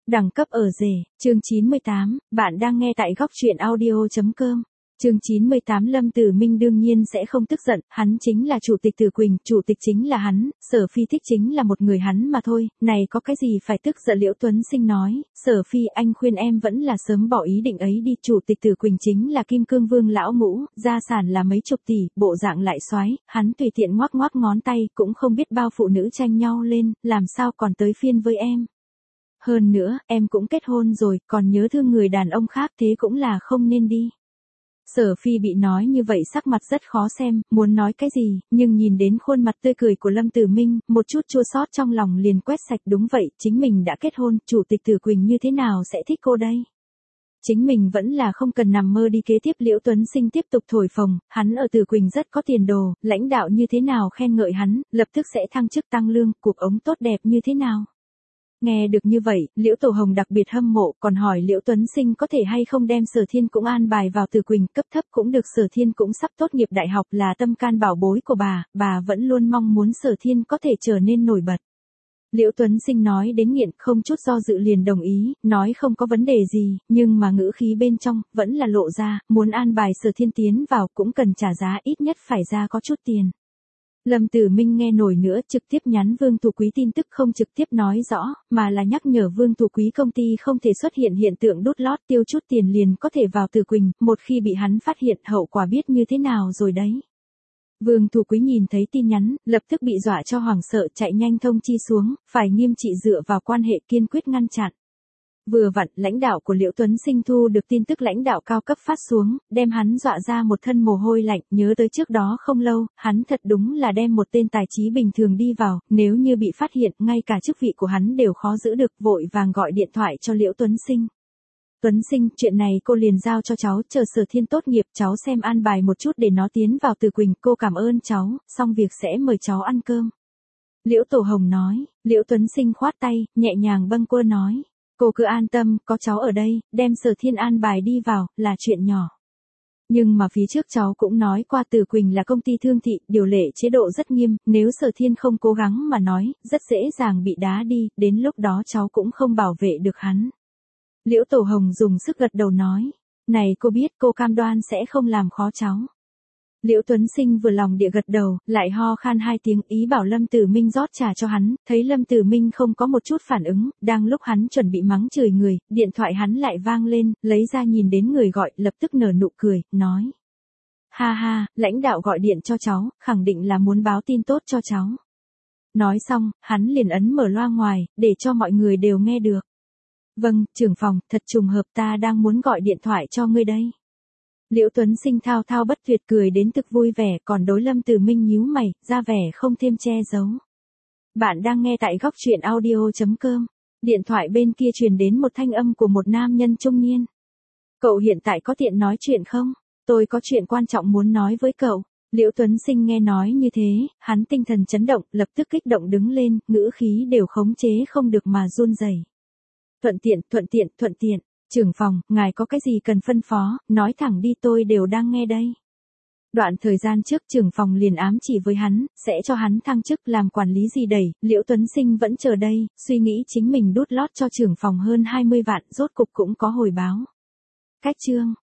Đẳng cấp ở rể, chương 98, bạn đang nghe tại góc truyện audio.com. Chương 98 Lâm Tử Minh đương nhiên sẽ không tức giận, hắn chính là chủ tịch Tử Quỳnh, chủ tịch chính là hắn, Sở Phi thích chính là một người hắn mà thôi, này có cái gì phải tức giận. Liễu Tuấn Sinh nói, Sở Phi anh khuyên em vẫn là sớm bỏ ý định ấy đi, chủ tịch Tử Quỳnh chính là Kim Cương Vương lão ngũ, gia sản là mấy chục tỷ, bộ dạng lại soái, hắn tùy tiện ngoắc ngoắc ngón tay, cũng không biết bao phụ nữ tranh nhau lên, làm sao còn tới phiên với em. Hơn nữa, em cũng kết hôn rồi, còn nhớ thương người đàn ông khác thế cũng là không nên đi. Sở Phi bị nói như vậy sắc mặt rất khó xem, muốn nói cái gì, nhưng nhìn đến khuôn mặt tươi cười của Lâm Tử Minh, một chút chua xót trong lòng liền quét sạch. Đúng vậy, chính mình đã kết hôn, chủ tịch Tử Quỳnh như thế nào sẽ thích cô đây? Chính mình vẫn là không cần nằm mơ đi. Kế tiếp Liễu Tuấn Sinh tiếp tục thổi phồng, hắn ở Tử Quỳnh rất có tiền đồ, lãnh đạo như thế nào khen ngợi hắn, lập tức sẽ thăng chức tăng lương, cuộc ống tốt đẹp như thế nào. Nghe được như vậy, Liễu Tổ Hồng đặc biệt hâm mộ, còn hỏi Liễu Tuấn Sinh có thể hay không đem Sở Thiên cũng an bài vào Tử Quỳnh, cấp thấp cũng được. Sở Thiên cũng sắp tốt nghiệp đại học, là tâm can bảo bối của bà vẫn luôn mong muốn Sở Thiên có thể trở nên nổi bật. Liễu Tuấn Sinh nói đến nghiện, không chút do dự liền đồng ý, nói không có vấn đề gì, nhưng mà ngữ khí bên trong vẫn là lộ ra, muốn an bài Sở Thiên tiến vào cũng cần trả giá, ít nhất phải ra có chút tiền. Lâm Tử Minh nghe nổi nữa, trực tiếp nhắn Vương Thủ Quý tin tức, không trực tiếp nói rõ, mà là nhắc nhở Vương Thủ Quý công ty không thể xuất hiện hiện tượng đút lót, tiêu chút tiền liền có thể vào Tử Quỳnh, một khi bị hắn phát hiện hậu quả biết như thế nào rồi đấy. Vương Thủ Quý nhìn thấy tin nhắn, lập tức bị dọa cho hoảng sợ, chạy nhanh thông chi xuống, phải nghiêm trị dựa vào quan hệ kiên quyết ngăn chặn. Vừa vặn, lãnh đạo của Liễu Tuấn Sinh thu được tin tức lãnh đạo cao cấp phát xuống, đem hắn dọa ra một thân mồ hôi lạnh, nhớ tới trước đó không lâu, hắn thật đúng là đem một tên tài trí bình thường đi vào, nếu như bị phát hiện, ngay cả chức vị của hắn đều khó giữ được, vội vàng gọi điện thoại cho Liễu Tuấn Sinh. Tuấn Sinh, chuyện này cô liền giao cho cháu, chờ Sở Thiên tốt nghiệp, cháu xem an bài một chút để nó tiến vào Tử Quỳnh, cô cảm ơn cháu, xong việc sẽ mời cháu ăn cơm. Liễu Tổ Hồng nói. Liễu Tuấn Sinh khoát tay, nhẹ nhàng bâng quơ nói. Cô cứ an tâm, có cháu ở đây, đem Sở Thiên an bài đi vào, là chuyện nhỏ. Nhưng mà phía trước cháu cũng nói qua Tử Quỳnh là công ty thương thị, điều lệ chế độ rất nghiêm, nếu Sở Thiên không cố gắng mà nói, rất dễ dàng bị đá đi, đến lúc đó cháu cũng không bảo vệ được hắn. Liễu Tổ Hồng dùng sức gật đầu nói, này cô biết, cô cam đoan sẽ không làm khó cháu. Liễu Tuấn Sinh vừa lòng địa gật đầu, lại ho khan hai tiếng, ý bảo Lâm Tử Minh rót trà cho hắn, thấy Lâm Tử Minh không có một chút phản ứng, đang lúc hắn chuẩn bị mắng chửi người, điện thoại hắn lại vang lên, lấy ra nhìn đến người gọi, lập tức nở nụ cười, nói. Ha ha, lãnh đạo gọi điện cho cháu, khẳng định là muốn báo tin tốt cho cháu. Nói xong, hắn liền ấn mở loa ngoài, để cho mọi người đều nghe được. Vâng, trưởng phòng, thật trùng hợp, ta đang muốn gọi điện thoại cho ngươi đây. Liễu Tuấn Sinh thao thao bất tuyệt cười đến thực vui vẻ, còn đối Lâm Tử Minh nhíu mày, ra vẻ không thêm che giấu. Bạn đang nghe tại góc truyện audio.com. Điện thoại bên kia truyền đến một thanh âm của một nam nhân trung niên. Cậu hiện tại có tiện nói chuyện không? Tôi có chuyện quan trọng muốn nói với cậu. Liễu Tuấn Sinh nghe nói như thế, hắn tinh thần chấn động, lập tức kích động đứng lên, ngữ khí đều khống chế không được mà run rẩy. Thuận tiện. Trưởng phòng, ngài có cái gì cần phân phó, nói thẳng đi, tôi đều đang nghe đây. Đoạn thời gian trước trưởng phòng liền ám chỉ với hắn, sẽ cho hắn thăng chức làm quản lý gì đẩy, Liễu Tuấn Sinh vẫn chờ đây, suy nghĩ chính mình đút lót cho trưởng phòng hơn 20 vạn, rốt cục cũng có hồi báo. Cách chương.